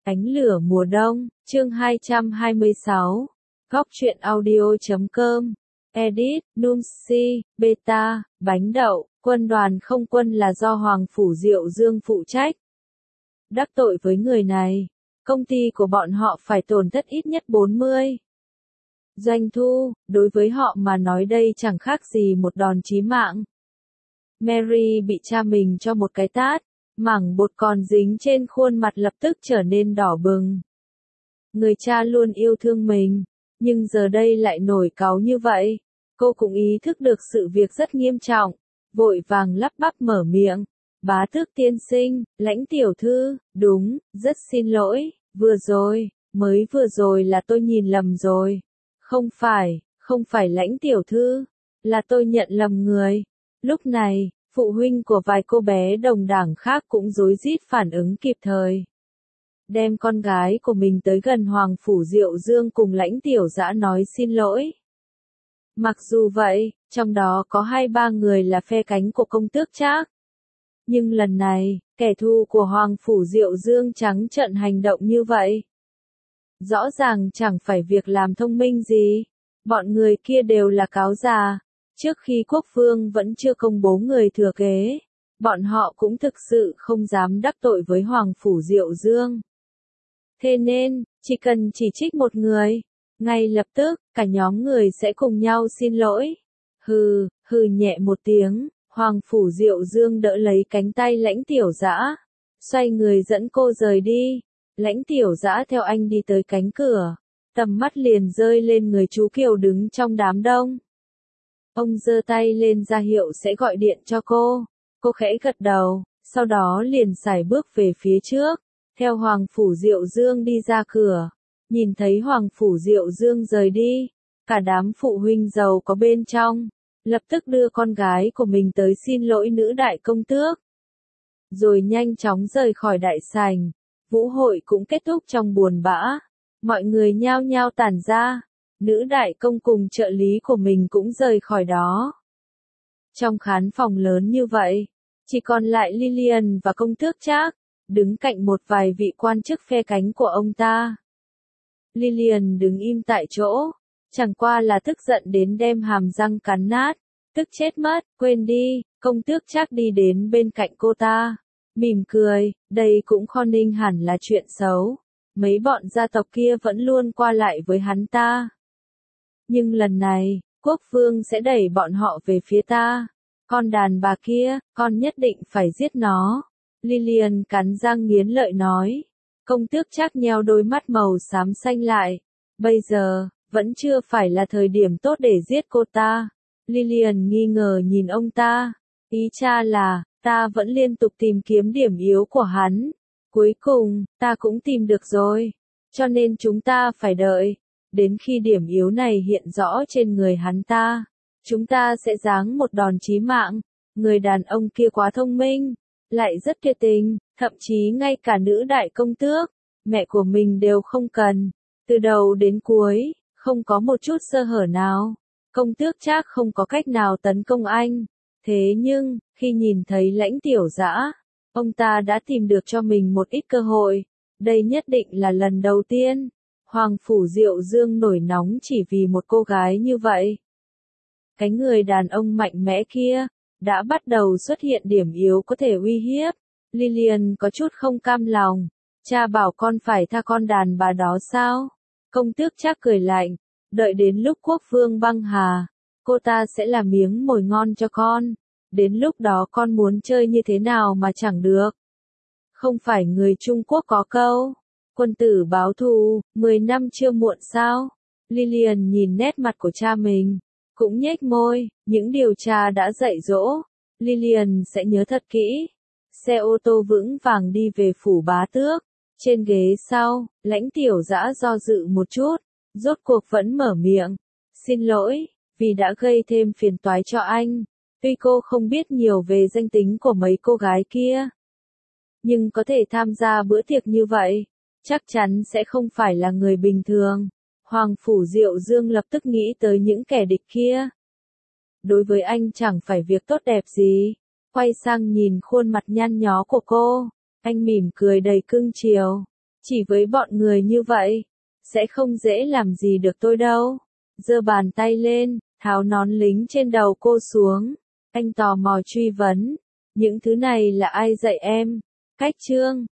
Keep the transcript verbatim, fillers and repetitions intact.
Ánh lửa mùa đông, chương hai trăm hai mươi sáu. Góc truyện audio chấm com. Edit, Numsi, Beta, Bánh đậu, quân đoàn không quân là do Hoàng Phủ Diệu Dương phụ trách. Đắc tội với người này, công ty của bọn họ phải tổn thất ít nhất bốn mươi doanh thu, đối với họ mà nói đây chẳng khác gì một đòn chí mạng. Mary bị cha mình cho một cái tát, mảng bột còn dính trên khuôn mặt lập tức trở nên đỏ bừng. Người cha luôn yêu thương mình, nhưng giờ đây lại nổi cáu như vậy. Cô cũng ý thức được sự việc rất nghiêm trọng, vội vàng lắp bắp mở miệng. Bá tước tiên sinh, Lãnh tiểu thư, đúng, rất xin lỗi, vừa rồi, mới vừa rồi là tôi nhìn lầm rồi. Không phải, không phải Lãnh tiểu thư, là tôi nhận lầm người. Lúc này, phụ huynh của vài cô bé đồng đảng khác cũng rối rít phản ứng kịp thời. Đem con gái của mình tới gần Hoàng Phủ Diệu Dương cùng Lãnh tiểu dã nói xin lỗi. Mặc dù vậy, trong đó có hai ba người là phe cánh của công tước Trác. Nhưng lần này, kẻ thù của Hoàng Phủ Diệu Dương trắng trợn hành động như vậy. Rõ ràng chẳng phải việc làm thông minh gì. Bọn người kia đều là cáo già. Trước khi quốc vương vẫn chưa công bố người thừa kế, bọn họ cũng thực sự không dám đắc tội với Hoàng Phủ Diệu Dương. Thế nên, chỉ cần chỉ trích một người, ngay lập tức, cả nhóm người sẽ cùng nhau xin lỗi. Hừ, hừ nhẹ một tiếng, Hoàng Phủ Diệu Dương đỡ lấy cánh tay Lãnh tiểu dã, xoay người dẫn cô rời đi. Lãnh tiểu dã theo anh đi tới cánh cửa, tầm mắt liền rơi lên người chú Kiều đứng trong đám đông. Ông giơ tay lên ra hiệu sẽ gọi điện cho cô. Cô khẽ gật đầu, sau đó liền sải bước về phía trước, theo Hoàng Phủ Diệu Dương đi ra cửa. Nhìn thấy Hoàng Phủ Diệu Dương rời đi, cả đám phụ huynh giàu có bên trong, lập tức đưa con gái của mình tới xin lỗi nữ đại công tước. Rồi nhanh chóng rời khỏi đại sảnh, vũ hội cũng kết thúc trong buồn bã. Mọi người nhao nhao tản ra. Nữ đại công cùng trợ lý của mình cũng rời khỏi đó. Trong khán phòng lớn như vậy, chỉ còn lại Lillian và công tước Trác, đứng cạnh một vài vị quan chức phe cánh của ông ta. Lillian đứng im tại chỗ, chẳng qua là tức giận đến đem hàm răng cắn nát, tức chết mất, quên đi, công tước Trác đi đến bên cạnh cô ta, mỉm cười, đây cũng không ninh hẳn là chuyện xấu, mấy bọn gia tộc kia vẫn luôn qua lại với hắn ta. Nhưng lần này, quốc vương sẽ đẩy bọn họ về phía ta. Con đàn bà kia, con nhất định phải giết nó. Lillian cắn răng nghiến lợi nói. Công tước Trác nheo đôi mắt màu xám xanh lại. Bây giờ, vẫn chưa phải là thời điểm tốt để giết cô ta. Lillian nghi ngờ nhìn ông ta. Ý cha là, ta vẫn liên tục tìm kiếm điểm yếu của hắn. Cuối cùng, ta cũng tìm được rồi. Cho nên chúng ta phải đợi. Đến khi điểm yếu này hiện rõ trên người hắn ta, chúng ta sẽ giáng một đòn chí mạng. Người đàn ông kia quá thông minh, lại rất tuyệt tình, thậm chí ngay cả nữ đại công tước, mẹ của mình đều không cần. Từ đầu đến cuối, không có một chút sơ hở nào. Công tước Trác không có cách nào tấn công anh. Thế nhưng, khi nhìn thấy Lãnh tiểu dã, ông ta đã tìm được cho mình một ít cơ hội. Đây nhất định là lần đầu tiên. Hoàng Phủ Diệu Dương nổi nóng chỉ vì một cô gái như vậy. Cái người đàn ông mạnh mẽ kia, đã bắt đầu xuất hiện điểm yếu có thể uy hiếp. Lillian có chút không cam lòng. Cha bảo con phải tha con đàn bà đó sao? Công tước Trác cười lạnh. Đợi đến lúc quốc vương băng hà, cô ta sẽ là miếng mồi ngon cho con. Đến lúc đó con muốn chơi như thế nào mà chẳng được. Không phải người Trung Quốc có câu. Quân tử báo thù, mười năm chưa muộn sao? Lillian nhìn nét mặt của cha mình, cũng nhếch môi, những điều cha đã dạy dỗ, Lillian sẽ nhớ thật kỹ. Xe ô tô vững vàng đi về phủ bá tước, trên ghế sau, Lãnh tiểu dã do dự một chút, rốt cuộc vẫn mở miệng. Xin lỗi, vì đã gây thêm phiền toái cho anh, tuy cô không biết nhiều về danh tính của mấy cô gái kia. Nhưng có thể tham gia bữa tiệc như vậy, chắc chắn sẽ không phải là người bình thường. Hoàng Phủ Diệu Dương lập tức nghĩ tới những kẻ địch kia. Đối với anh chẳng phải việc tốt đẹp gì. Quay sang nhìn khuôn mặt nhăn nhó của cô, anh mỉm cười đầy cưng chiều. Chỉ với bọn người như vậy, sẽ không dễ làm gì được tôi đâu. Giơ bàn tay lên, tháo nón lính trên đầu cô xuống. Anh tò mò truy vấn, những thứ này là ai dạy em? Cách trương,